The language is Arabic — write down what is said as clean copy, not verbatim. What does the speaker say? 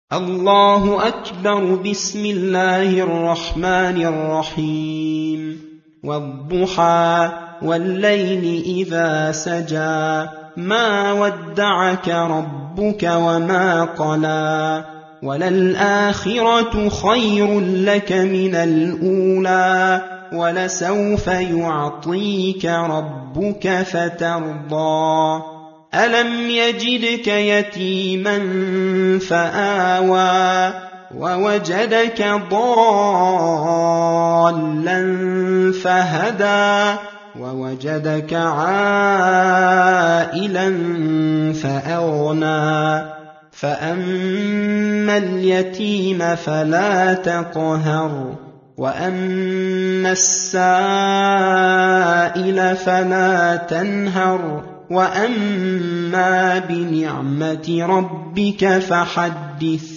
الله أكبر. بسم الله الرحمن الرحيم. والضحى والليل إذا سجى ما ودعك ربك وما قلى وللآخرة خير لك من الأولى ولسوف يعطيك ربك فترضى ألم يجدك يتيما فآوى ووجدك ضالا فهدى ووجدك عائلا فأغنى فأما اليتيم فلا تقهر وأما السائل فلا تنهر وأما بنعمة ربك فحدث.